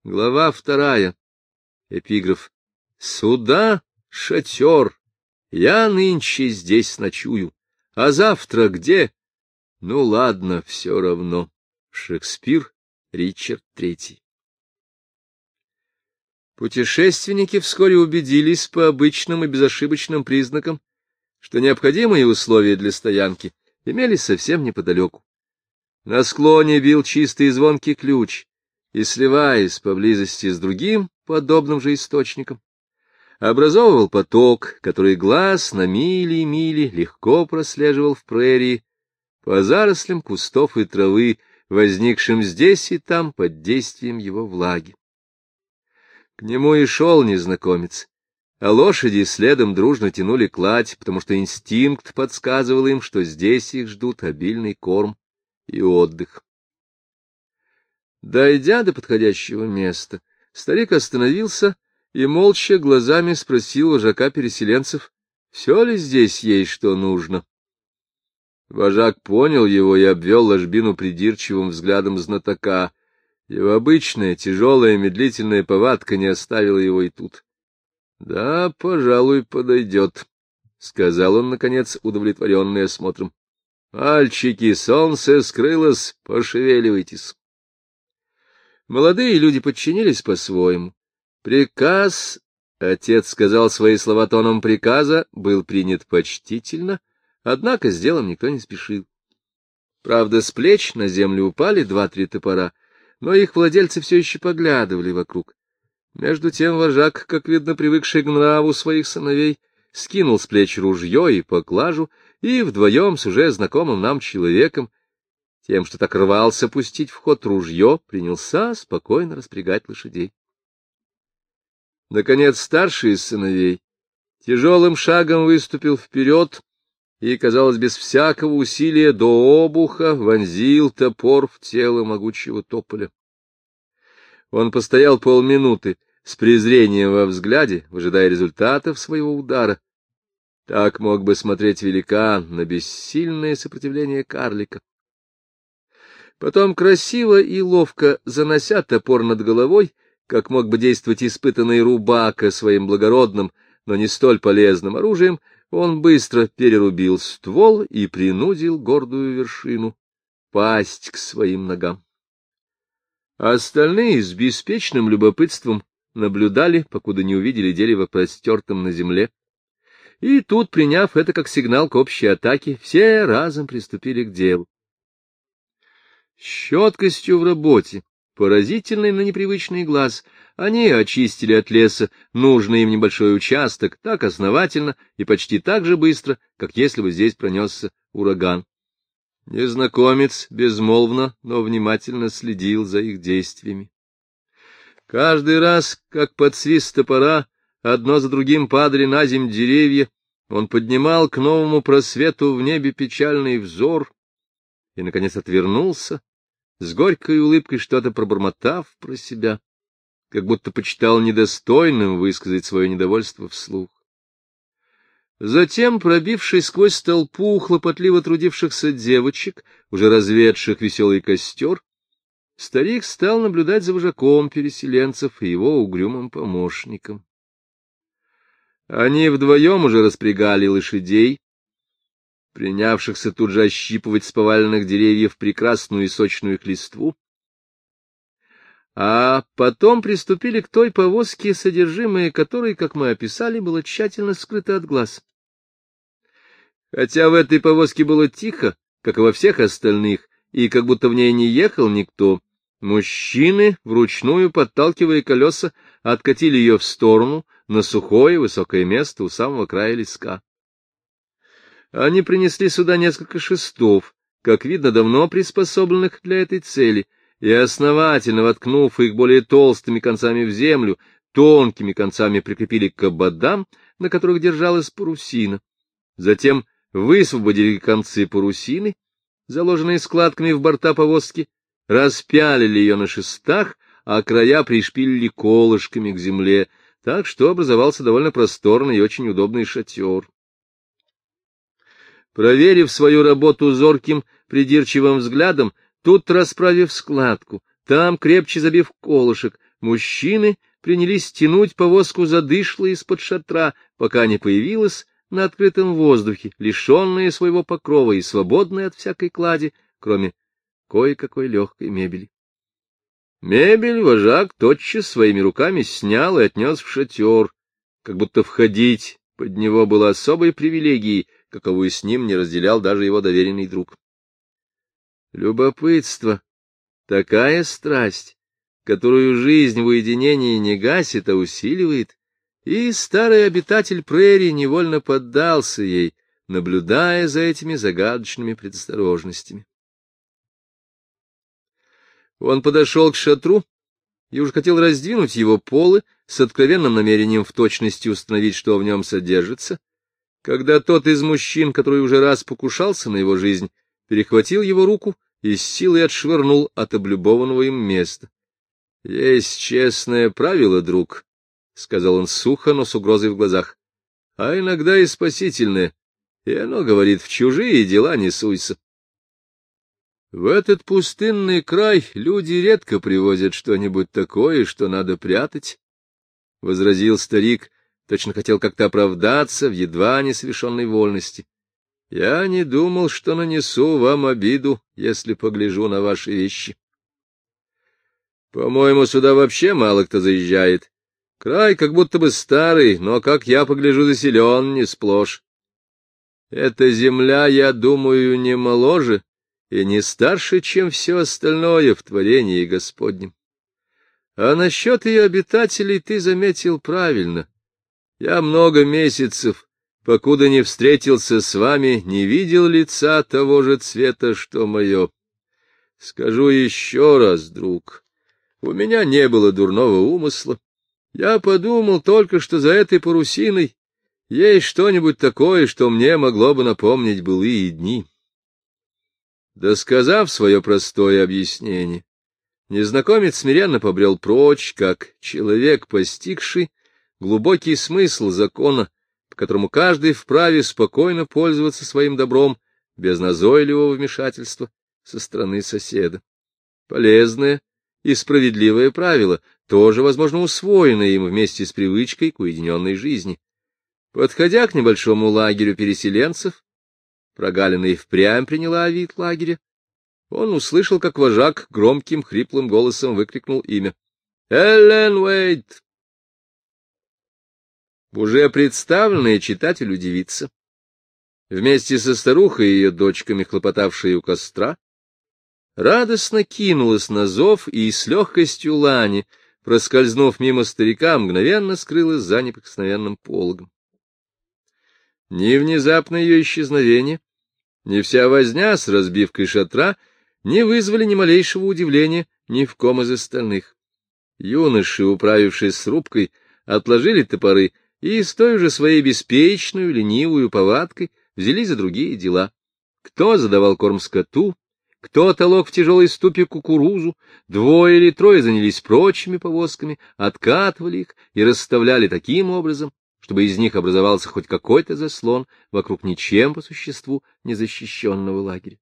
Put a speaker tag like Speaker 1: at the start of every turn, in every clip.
Speaker 1: Глава 2. Эпиграф. Сюда шатер, я нынче здесь ночую, а завтра где? Ну, ладно, все равно. Шекспир, Ричард III. Путешественники вскоре убедились по обычным и безошибочным признакам, что необходимые условия для стоянки имелись совсем неподалеку. На склоне бил чистый и звонкий ключ, и, сливаясь поблизости с другим подобным же источником, образовывал поток, который глаз на мили и мили легко прослеживал в прерии по зарослям кустов и травы, возникшим здесь и там под действием его влаги. К нему и шел незнакомец, а лошади следом дружно тянули кладь, потому что инстинкт подсказывал им, что здесь их ждут обильный корм и отдых. Дойдя до подходящего места, старик остановился и молча глазами спросил вожака переселенцев, все ли здесь есть, что нужно. Вожак понял его и обвел ложбину придирчивым взглядом знатока. Его обычная тяжелая медлительная повадка не оставила его и тут. — Да, пожалуй, подойдет, — сказал он, наконец, удовлетворенный осмотром. — Мальчики, солнце скрылось, пошевеливайтесь. Молодые люди подчинились по-своему. Приказ, отец сказал свои слова тоном приказа, был принят почтительно, однако с делом никто не спешил. Правда, с плеч на землю упали 2-3 топора, но их владельцы все еще поглядывали вокруг. Между тем вожак, как видно, привыкший к нраву своих сыновей, скинул с плеч ружье и поклажу, и вдвоем с уже знакомым нам человеком, тем, что так рвался пустить в ход ружье, принялся спокойно распрягать лошадей. Наконец старший из сыновей тяжелым шагом выступил вперед и, казалось, без всякого усилия до обуха вонзил топор в тело могучего тополя. Он постоял полминуты с презрением во взгляде, выжидая результатов своего удара. Так мог бы смотреть великан на бессильное сопротивление карлика. Потом, красиво и ловко занося топор над головой, как мог бы действовать испытанный рубака своим благородным, но не столь полезным оружием, он быстро перерубил ствол и принудил гордую вершину пасть к своим ногам. Остальные с беспечным любопытством наблюдали, покуда не увидели дерево простертым на земле. И тут, приняв это как сигнал к общей атаке, все разом приступили к делу. С четкостью в работе, поразительной на непривычный глаз, они очистили от леса нужный им небольшой участок так основательно и почти так же быстро, как если бы здесь пронесся ураган. Незнакомец безмолвно, но внимательно следил за их действиями. Каждый раз, как под свист топора, одно за другим падали на земь деревья, он поднимал к новому просвету в небе печальный взор и, наконец, отвернулся, с горькой улыбкой что-то пробормотав про себя, как будто почитал недостойным высказать свое недовольство вслух. Затем, пробившись сквозь толпу хлопотливо трудившихся девочек, уже разведших веселый костер, старик стал наблюдать за вожаком переселенцев и его угрюмым помощником. Они вдвоем уже распрягали лошадей, принявшихся тут же ощипывать с поваленных деревьев прекрасную и сочную их листву, а потом приступили к той повозке, содержимое которой, как мы описали, было тщательно скрыто от глаз. Хотя в этой повозке было тихо, как и во всех остальных, и как будто в ней не ехал никто, мужчины, вручную подталкивая колеса, откатили ее в сторону, на сухое высокое место у самого края леска. Они принесли сюда несколько шестов, как видно, давно приспособленных для этой цели, и, основательно воткнув их более толстыми концами в землю, тонкими концами прикрепили к ободам, на которых держалась парусина. Затем высвободили концы парусины, заложенные складками в борта повозки, распялили ее на шестах, а края пришпилили колышками к земле, так что образовался довольно просторный и очень удобный шатер. Проверив свою работу зорким, придирчивым взглядом, тут расправив складку, там крепче забив колышек, Мужчины принялись тянуть повозку за дышло из-под шатра, пока не появилась на открытом воздухе, лишенная своего покрова и свободная от всякой клади, кроме кое-какой легкой мебели. Мебель вожак тотчас своими руками снял и отнес в шатер, как будто входить под него было особой привилегией, каковую с ним не разделял даже его доверенный друг. Любопытство — такая страсть, которую жизнь в уединении не гасит, а усиливает, и старый обитатель прерий невольно поддался ей, наблюдая за этими загадочными предосторожностями. Он подошел к шатру и уже хотел раздвинуть его полы с откровенным намерением в точности установить, что в нем содержится, когда тот из мужчин, который уже раз покушался на его жизнь, перехватил его руку и с силой отшвырнул от облюбованного им места. — Есть честное правило, друг, — сказал он сухо, но с угрозой в глазах, — а иногда и спасительное, и оно говорит: в чужие дела не суйся. В этот пустынный край люди редко привозят что-нибудь такое, что надо прятать, — возразил старик, точно хотел как-то оправдаться в едва несовершенной вольности. — Я не думал, что нанесу вам обиду, если погляжу на ваши вещи. По-моему, сюда вообще мало кто заезжает. Край как будто бы старый, но, как я погляжу, заселен не сплошь. Эта земля, я думаю, не моложе и не старше, чем все остальное в творении Господнем. А насчет ее обитателей ты заметил правильно. Я много месяцев, покуда не встретился с вами, не видел лица того же цвета, что мое. Скажу еще раз, друг, у меня не было дурного умысла. Я подумал только, что за этой парусиной есть что-нибудь такое, что мне могло бы напомнить былые дни. Досказав свое простое объяснение, незнакомец смиренно побрел прочь, как человек, постигший глубокий смысл закона, по которому каждый вправе спокойно пользоваться своим добром без назойливого вмешательства со стороны соседа. Полезное и справедливое правило, тоже, возможно, усвоенное им вместе с привычкой к уединенной жизни. Подходя к небольшому лагерю переселенцев, прогалина и впрямь приняла вид лагеря, он услышал, как вожак громким хриплым голосом выкрикнул имя. «Эллен Уэйт!» Уже представленная читателю девица, вместе со старухой и ее дочками, хлопотавшей у костра, радостно кинулась на зов и с легкостью лани, проскользнув мимо старика, мгновенно скрылась за неприкосновенным пологом. Ни внезапное ее исчезновение, ни вся возня с разбивкой шатра не вызвали ни малейшего удивления ни в ком из остальных. Юноши, управившись с рубкой, отложили топоры и с той же своей беспечной, ленивой повадкой взялись за другие дела. Кто задавал корм скоту, кто толок в тяжелой ступе кукурузу, двое или трое занялись прочими повозками, откатывали их и расставляли таким образом, чтобы из них образовался хоть какой-то заслон вокруг ничем по существу незащищенного лагеря.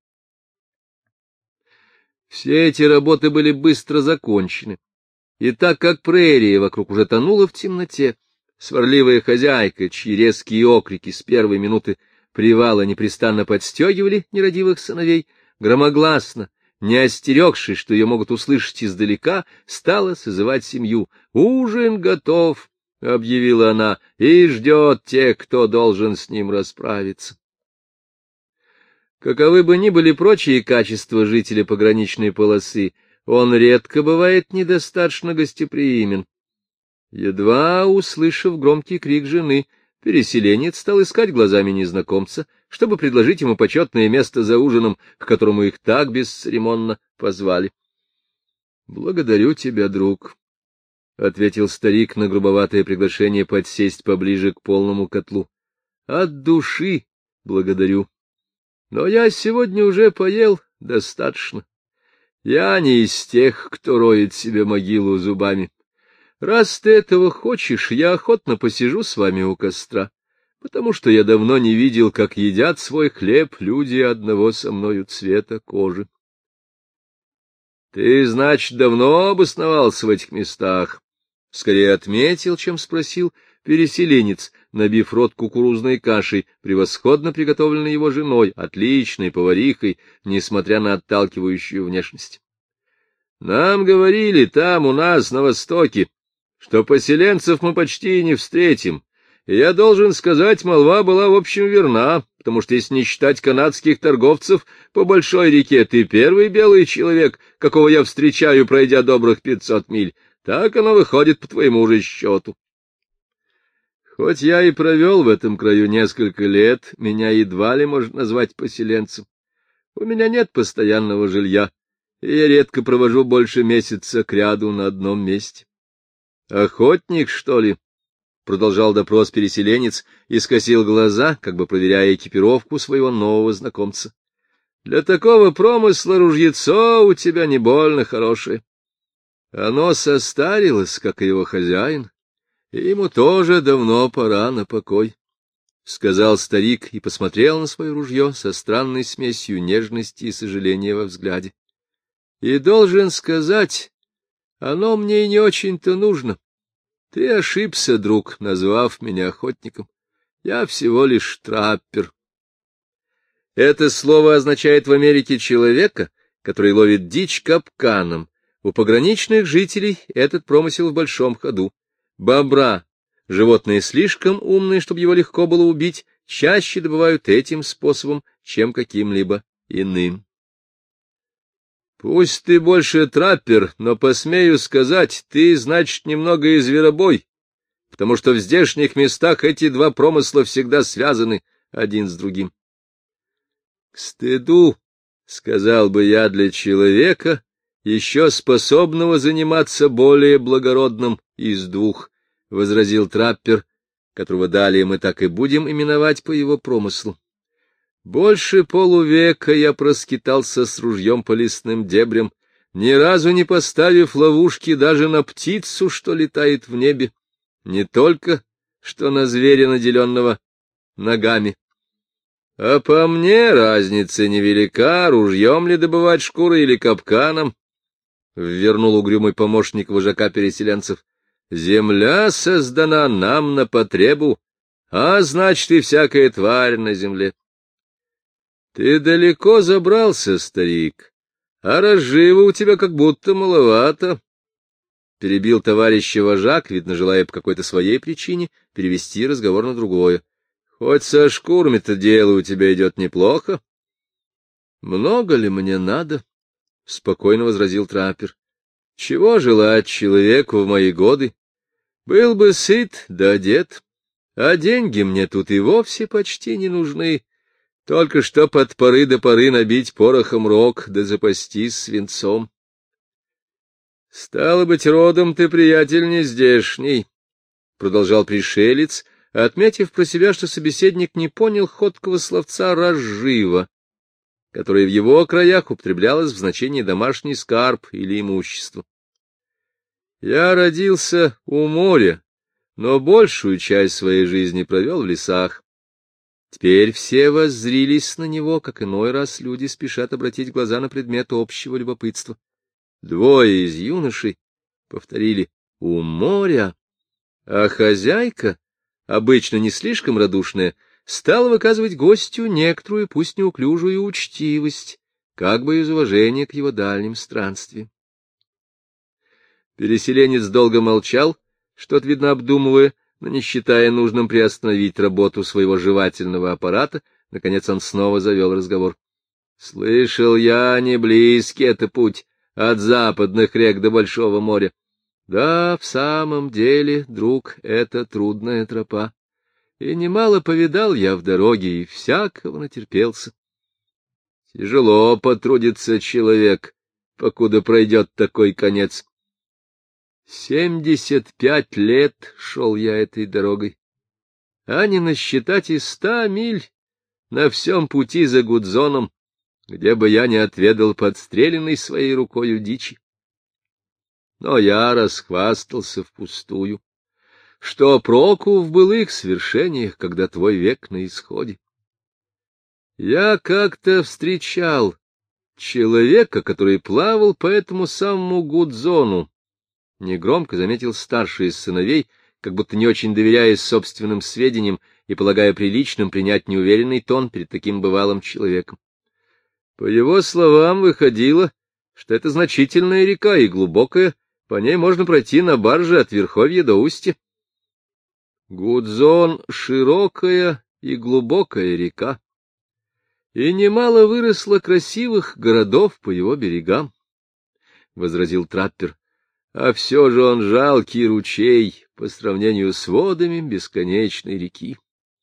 Speaker 1: Все эти работы были быстро закончены, и так как прерия вокруг уже тонула в темноте, сварливая хозяйка, чьи резкие окрики с первой минуты привала непрестанно подстегивали нерадивых сыновей, громогласно, не остерегшись, что ее могут услышать издалека, стала созывать семью. «Ужин готов», — объявила она, — «и ждет тех, кто должен с ним расправиться». Каковы бы ни были прочие качества жителя пограничной полосы, он редко бывает недостаточно гостеприимен. Едва услышав громкий крик жены, переселенец стал искать глазами незнакомца, чтобы предложить ему почетное место за ужином, к которому их так бесцеремонно позвали. — Благодарю тебя, друг, — ответил старик на грубоватое приглашение подсесть поближе к полному котлу. — От души благодарю. Но я сегодня уже поел достаточно. Я не из тех, кто роет себе могилу зубами. Раз ты этого хочешь, я охотно посижу с вами у костра, потому что я давно не видел, как едят свой хлеб люди одного со мною цвета кожи. Ты, значит, давно обосновался в этих местах? Скорее отметил, чем спросил переселенец, набив рот кукурузной кашей, превосходно приготовленной его женой, отличной поварихой, несмотря на отталкивающую внешность. Нам говорили там, у нас, на востоке, что поселенцев мы почти не встретим. И я должен сказать, молва была в общем верна, потому что, если не считать канадских торговцев по большой реке, ты первый белый человек, какого я встречаю, пройдя добрых 500 миль. Так оно выходит по твоему же счету. Хоть я и провел в этом краю несколько лет, меня едва ли можно назвать поселенцем. У меня нет постоянного жилья, и я редко провожу больше месяца кряду на одном месте. — Охотник, что ли? — продолжал допрос переселенец и скосил глаза, как бы проверяя экипировку своего нового знакомца. — Для такого промысла ружьецо у тебя не больно хорошее. Оно состарилось, как и его хозяин, и ему тоже давно пора на покой, — сказал старик и посмотрел на свое ружье со странной смесью нежности и сожаления во взгляде. — И должен сказать, оно мне и не очень-то нужно. Ты ошибся, друг, назвав меня охотником. Я всего лишь траппер. Это слово означает в Америке человека, который ловит дичь капканом. У пограничных жителей этот промысел в большом ходу. Бобра, животное слишком умное, чтобы его легко было убить, чаще добывают этим способом, чем каким-либо иным. Пусть ты больше траппер, но, посмею сказать, ты, значит, немного и зверобой, потому что в здешних местах эти два промысла всегда связаны один с другим. К стыду, сказал бы я, для человека, еще способного заниматься более благородным из двух, — возразил траппер, которого далее мы так и будем именовать по его промыслу. Больше полувека я проскитался с ружьем по лесным дебрям, ни разу не поставив ловушки даже на птицу, что летает в небе, не только что на зверя, наделенного ногами. А по мне разница невелика, ружьем ли добывать шкуры или капканом, — ввернул угрюмый помощник вожака переселенцев. — Земля создана нам на потребу, а значит и всякая тварь на земле. — Ты далеко забрался, старик, а разжива у тебя как будто маловато, — перебил товарища вожак, видно, желая по какой-то своей причине перевести разговор на другое. — Хоть со шкурами-то дело у тебя идет неплохо. — Много ли мне надо? — спокойно возразил траппер. — Чего желать человеку в мои годы? Был бы сыт да одет, а деньги мне тут и вовсе почти не нужны. Только что под поры до поры набить порохом рог да запастись свинцом. — Стало быть, родом ты, приятель, не здешний, — продолжал пришелец, отметив про себя, что собеседник не понял ходкого словца «разжива», которое в его краях употреблялось в значении домашний скарб или имущество. Я родился у моря, но большую часть своей жизни провел в лесах. Теперь все воззрились на него, как иной раз люди спешат обратить глаза на предмет общего любопытства. Двое из юношей повторили «у моря», а хозяйка, обычно не слишком радушная, стала выказывать гостю некоторую, пусть неуклюжую учтивость, как бы из уважения к его дальним странствиям. Переселенец долго молчал, что-то, видно, обдумывая, но не считая нужным приостановить работу своего жевательного аппарата. Наконец он снова завел разговор. — Слышал я, не близкий это путь от западных рек до Большого моря. Да, в самом деле, друг, это трудная тропа. И немало повидал я в дороге, и всякого натерпелся. Тяжело потрудится человек, покуда пройдет такой конец. 75 лет шел я этой дорогой, а не насчитать и 100 миль на всем пути за Гудзоном, где бы я не отведал подстреленной своей рукою дичи. Но я расхвастался впустую. Что проку в былых свершениях, когда твой век на исходе? Я как-то встречал человека, который плавал по этому самому Гудзону, — негромко заметил старший из сыновей, как будто не очень доверяя собственным сведениям и полагая приличным принять неуверенный тон перед таким бывалым человеком. По его словам, выходило, что это значительная река и глубокая, по ней можно пройти на барже от верховья до устья. Гудзон — широкая и глубокая река, и немало выросло красивых городов по его берегам, — возразил траппер, — а все же он жалкий ручей по сравнению с водами бесконечной реки.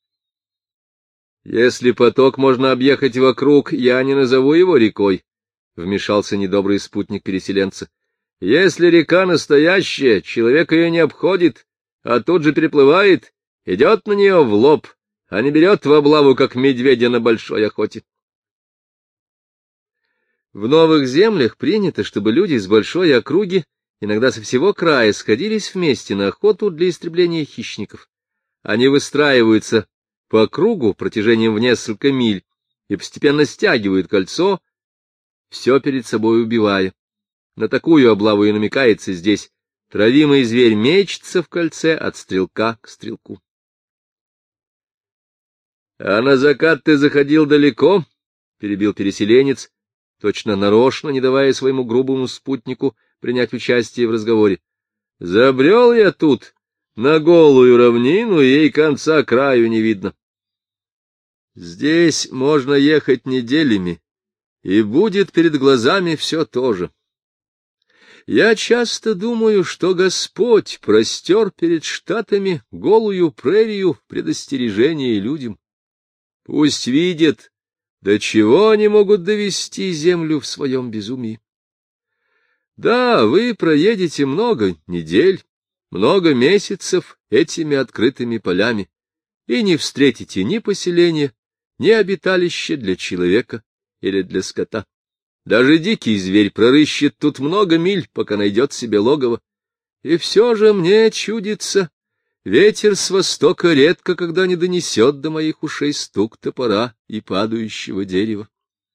Speaker 1: Если поток можно объехать вокруг, я не назову его рекой, — вмешался недобрый спутник переселенца. Если река настоящая, человек ее не обходит, а тут же переплывает, идет на нее в лоб, а не берет в облаву, как медведя на большой охоте. В новых землях принято, чтобы люди с большой округи, иногда со всего края, сходились вместе на охоту для истребления хищников. Они выстраиваются по кругу протяжением в несколько миль и постепенно стягивают кольцо, все перед собой убивая. На такую облаву и намекается здесь. Травимый зверь мечется в кольце от стрелка к стрелку. — А на закат ты заходил далеко? — перебил переселенец, точно нарочно не давая своему грубому спутнику принять участие в разговоре. — Забрел я тут на голую равнину, и ей конца краю не видно. Здесь можно ехать неделями, и будет перед глазами все то же. Я часто думаю, что Господь простер перед Штатами голую прерию в предостережение людям. Пусть видят, до чего они могут довести землю в своем безумии. Да, вы проедете много недель, много месяцев этими открытыми полями и не встретите ни поселения, ни обиталища для человека или для скота. Даже дикий зверь прорыщет тут много миль, пока найдет себе логово. И все же мне чудится, ветер с востока редко когда не донесет до моих ушей стук топора и падающего дерева.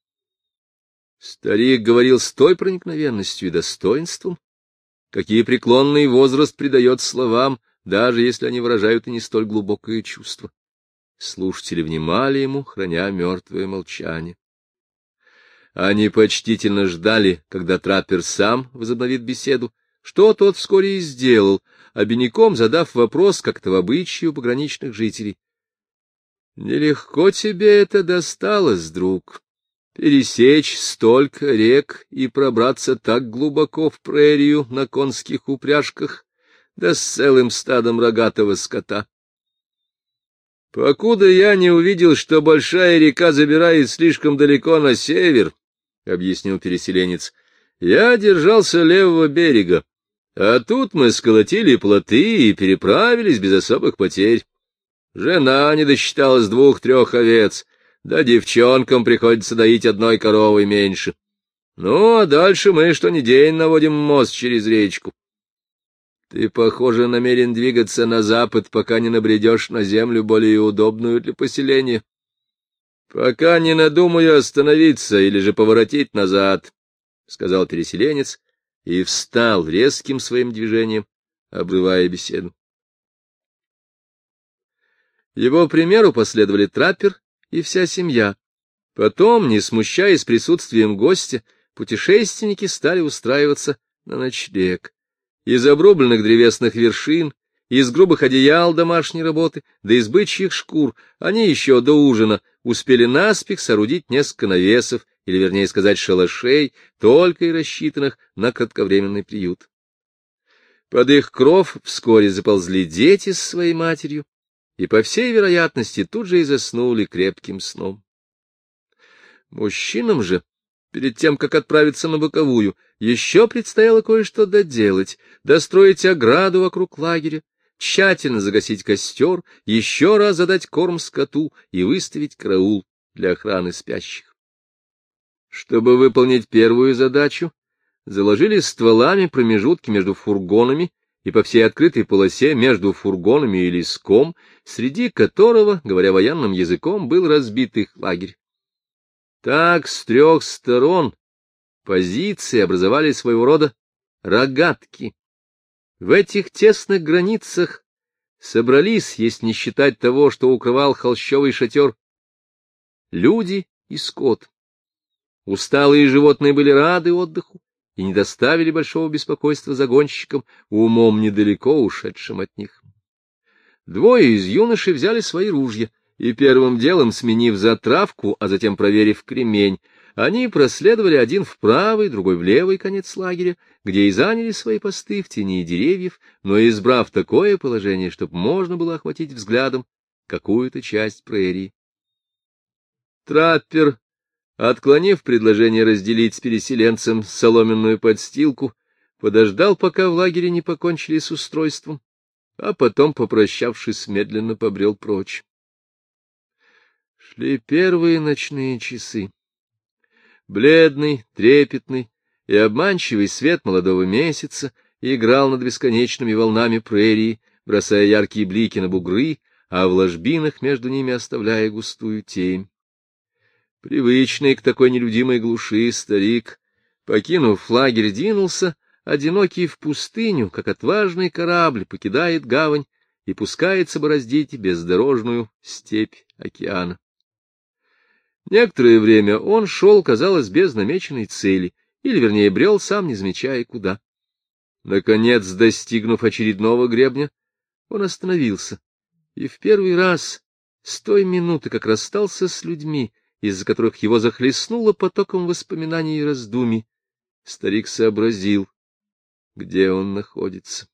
Speaker 1: Старик говорил с той проникновенностью и достоинством, какие преклонный возраст придает словам, даже если они выражают и не столь глубокое чувство. Слушатели внимали ему, храня мертвое молчание. Они почтительно ждали, когда траппер сам возобновит беседу, что тот вскоре и сделал, обиняком задав вопрос, как-то в обычае у пограничных жителей. — Нелегко тебе это досталось, друг, пересечь столько рек и пробраться так глубоко в прерию на конских упряжках, да с целым стадом рогатого скота. Покуда я не увидел, что большая река забирает слишком далеко на север, — объяснил переселенец, — я держался левого берега, а тут мы сколотили плоты и переправились без особых потерь. Жена не досчиталась 2-3 овец, да девчонкам приходится доить 1 коровой меньше. Ну, а дальше мы что ни день наводим мост через речку. Ты, похоже, намерен двигаться на запад, пока не набредешь на землю более удобную для поселения. Пока не надумаю остановиться или же поворотить назад, — сказал переселенец и встал резким своим движением, обрывая беседу. Его примеру последовали траппер и вся семья. Потом, не смущаясь присутствием гостя, путешественники стали устраиваться на ночлег. Из обрубленных древесных вершин, из грубых одеял домашней работы, да из бычьих шкур они еще до ужина успели наспех соорудить несколько навесов, или, вернее сказать, шалашей, только и рассчитанных на кратковременный приют. Под их кров вскоре заползли дети с своей матерью, и, по всей вероятности, тут же и заснули крепким сном. Мужчинам же, перед тем, как отправиться на боковую, еще предстояло кое-что доделать, достроить ограду вокруг лагеря, тщательно загасить костер, еще раз задать корм скоту и выставить караул для охраны спящих. Чтобы выполнить первую задачу, заложили стволами промежутки между фургонами и по всей открытой полосе между фургонами и леском, среди которого, говоря военным языком, был разбит их лагерь. Так с 3 сторон позиции образовали своего рода рогатки. В этих тесных границах собрались, если не считать того, что укрывал холщовый шатер, люди и скот. Усталые животные были рады отдыху и не доставили большого беспокойства загонщикам, умом недалеко ушедшим от них. Двое из юношей взяли свои ружья, и первым делом, сменив затравку, а затем проверив кремень, они проследовали один в правый, другой в левый конец лагеря, где и заняли свои посты в тени деревьев, но избрав такое положение, чтобы можно было охватить взглядом какую-то часть прерии. Траппер, отклонив предложение разделить с переселенцем соломенную подстилку, подождал, пока в лагере не покончили с устройством, а потом, попрощавшись, медленно побрел прочь. Шли первые ночные часы. Бледный, трепетный и обманчивый свет молодого месяца играл над бесконечными волнами прерии, бросая яркие блики на бугры, а в ложбинах между ними оставляя густую тень. Привычный к такой нелюдимой глуши старик, покинув лагерь, двинулся, одинокий в пустыню, как отважный корабль покидает гавань и пускается бороздить бездорожную степь океана. Некоторое время он шел, казалось, без намеченной цели, или, вернее, брел, сам не замечая куда. Наконец, достигнув очередного гребня, он остановился, и в первый раз с той минуты, как расстался с людьми, из-за которых его захлестнуло потоком воспоминаний и раздумий, старик сообразил, где он находится.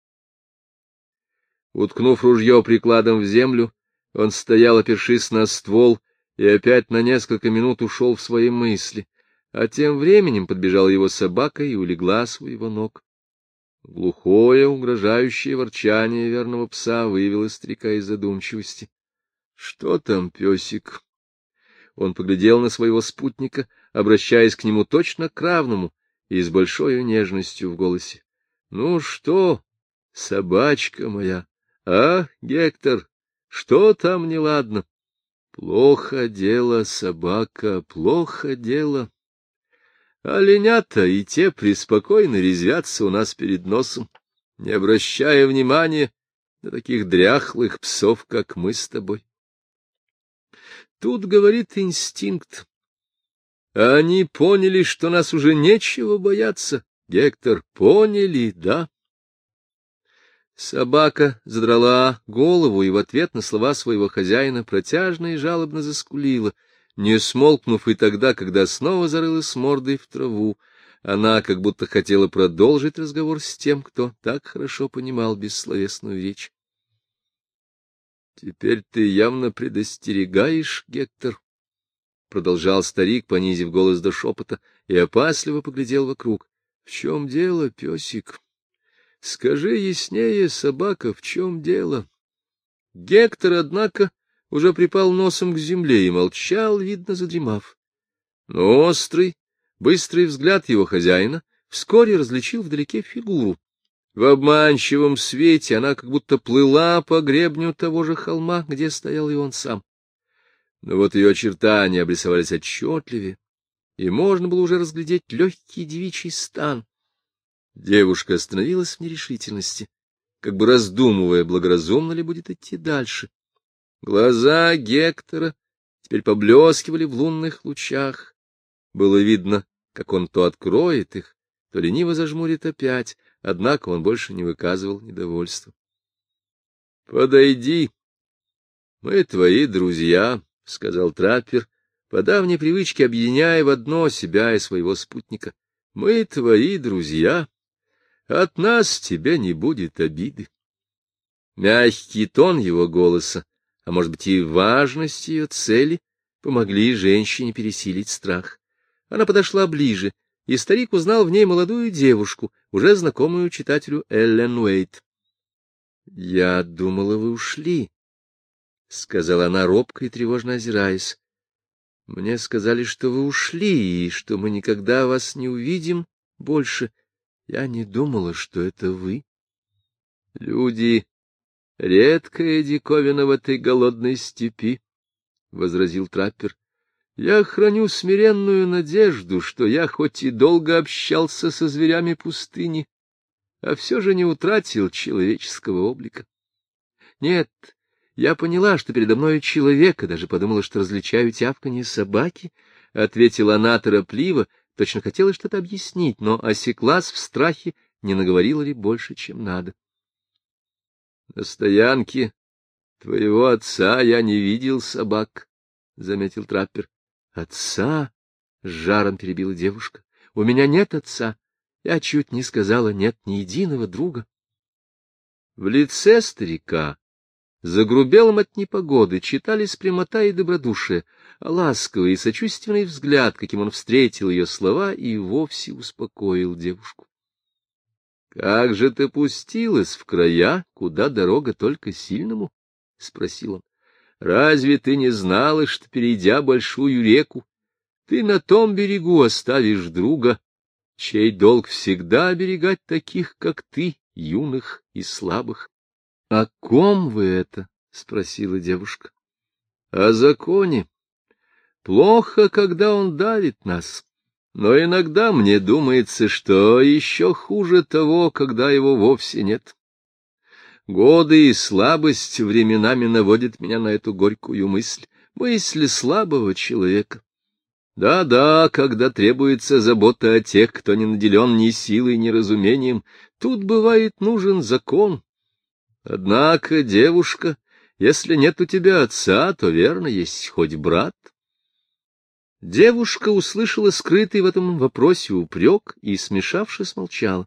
Speaker 1: Уткнув ружье прикладом в землю, он стоял, опершись на ствол, и опять на несколько минут ушел в свои мысли, а тем временем подбежала его собака и улеглась у его ног. Глухое, угрожающее ворчание верного пса вывело старика из задумчивости. — Что там, песик? Он поглядел на своего спутника, обращаясь к нему точно к равному и с большой нежностью в голосе. — Ну что, собачка моя, а, Гектор, что там неладно? — Плохо дело, собака, плохо дело. Оленята и те преспокойно резвятся у нас перед носом, не обращая внимания на таких дряхлых псов, как мы с тобой. Тут говорит инстинкт. Они поняли, что нас уже нечего бояться. Гектор, поняли, да? Собака задрала голову и в ответ на слова своего хозяина протяжно и жалобно заскулила, не смолкнув и тогда, когда снова зарылась мордой в траву. Она как будто хотела продолжить разговор с тем, кто так хорошо понимал бессловесную речь. — Теперь ты явно предостерегаешь, Гектор, — продолжал старик, понизив голос до шепота, и опасливо поглядел вокруг. — В чем дело, песик? Скажи яснее, собака, в чем дело? Гектор, однако, уже припал носом к земле и молчал, видно, задремав. Но острый, быстрый взгляд его хозяина вскоре различил вдалеке фигуру. В обманчивом свете она как будто плыла по гребню того же холма, где стоял и он сам. Но вот ее очертания обрисовались отчетливее, и можно было уже разглядеть легкий девичий стан. Девушка остановилась в нерешительности, как бы раздумывая, благоразумно ли будет идти дальше. Глаза Гектора теперь поблескивали в лунных лучах. Было видно, как он то откроет их, то лениво зажмурит опять, однако он больше не выказывал недовольства. — Подойди, мы твои друзья, — сказал траппер, по давней привычке объединяя в одно себя и своего спутника. — Мы твои друзья. От нас тебе не будет обиды. Мягкий тон его голоса, а может быть и важность ее цели, помогли женщине пересилить страх. Она подошла ближе, и старик узнал в ней молодую девушку, уже знакомую читателю Эллен Уэйт. — Я думала, вы ушли, — сказала она робко и тревожно озираясь. — Мне сказали, что вы ушли, и что мы никогда вас не увидим больше. Я не думала, что это вы. Люди — редкая диковина в этой голодной степи, — возразил траппер. Я храню смиренную надежду, что я хоть и долго общался со зверями пустыни, а все же не утратил человеческого облика. Нет, я поняла, что передо мной человек, и даже подумала, что различаю тявканье собаки, — ответила она торопливо, точно хотела что-то объяснить, но осеклась в страхе, не наговорила ли больше, чем надо. — На стоянке твоего отца я не видел собак, — заметил траппер. — Отца? — с жаром перебила девушка. — У меня нет отца. Я чуть не сказала, нет ни единого друга. В лице старика, загрубелым от непогоды, читались прямота и добродушие, а ласковый и сочувственный взгляд, каким он встретил ее слова, и вовсе успокоил девушку. — Как же ты пустилась в края, куда дорога только сильному? — спросил он. — Разве ты не знала, что, перейдя большую реку, ты на том берегу оставишь друга, чей долг всегда оберегать таких, как ты, юных и слабых? — О ком вы это? — спросила девушка. — О законе. Плохо, когда он давит нас. Но иногда мне думается, что еще хуже того, когда его вовсе нет. Годы и слабость временами наводят меня на эту горькую мысль слабого человека. Да-да, когда требуется забота о тех, кто не наделен ни силой, ни разумением, тут бывает нужен закон. Однако, девушка, если нет у тебя отца, то, верно, есть хоть брат. Девушка услышала скрытый в этом вопросе упрек и, смешавшись, молчала.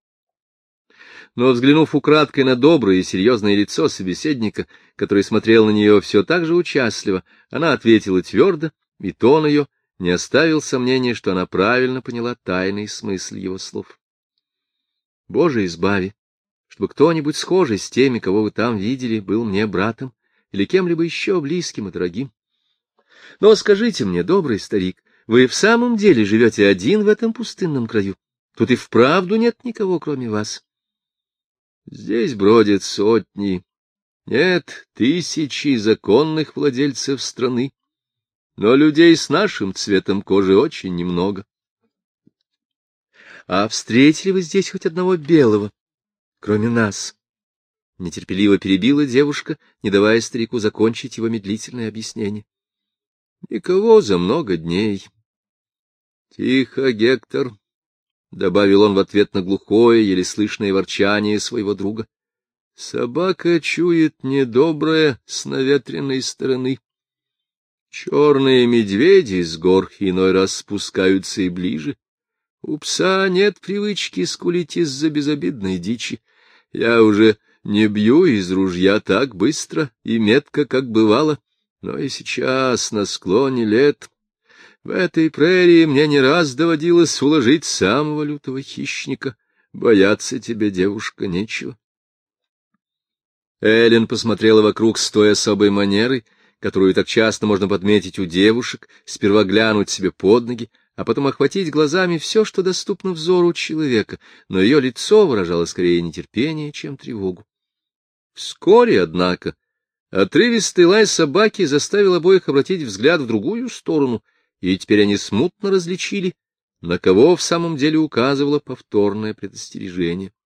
Speaker 1: Но, взглянув украдкой на доброе и серьезное лицо собеседника, который смотрел на нее все так же участливо, она ответила твердо, и тон ее не оставил сомнения, что она правильно поняла тайный смысл его слов. — Боже, избави, чтобы кто-нибудь схожий с теми, кого вы там видели, был мне братом или кем-либо еще близким и дорогим. Но скажите мне, добрый старик, вы в самом деле живете один в этом пустынном краю? Тут и вправду нет никого, кроме вас. Здесь бродят сотни, нет, тысячи законных владельцев страны, но людей с нашим цветом кожи очень немного. А встретили вы здесь хоть одного белого, кроме нас? Нетерпеливо перебила девушка, не давая старику закончить его медлительное объяснение. Никого за много дней. Тихо, Гектор, — добавил он в ответ на глухое, еле слышное ворчание своего друга. Собака чует недоброе с наветренной стороны. Черные медведи с гор иной раз спускаются и ближе. У пса нет привычки скулить из-за безобидной дичи. Я уже не бью из ружья так быстро и метко, как бывало, но и сейчас, на склоне лет, в этой прерии мне не раз доводилось уложить самого лютого хищника. Бояться тебе, девушка, нечего. Эллен посмотрела вокруг с той особой манерой, которую так часто можно подметить у девушек, сперва глянуть себе под ноги, а потом охватить глазами все, что доступно взору человека, но ее лицо выражало скорее нетерпение, чем тревогу. Вскоре, однако, отрывистый лай собаки заставил обоих обратить взгляд в другую сторону, и теперь они смутно различили, на кого в самом деле указывало повторное предостережение.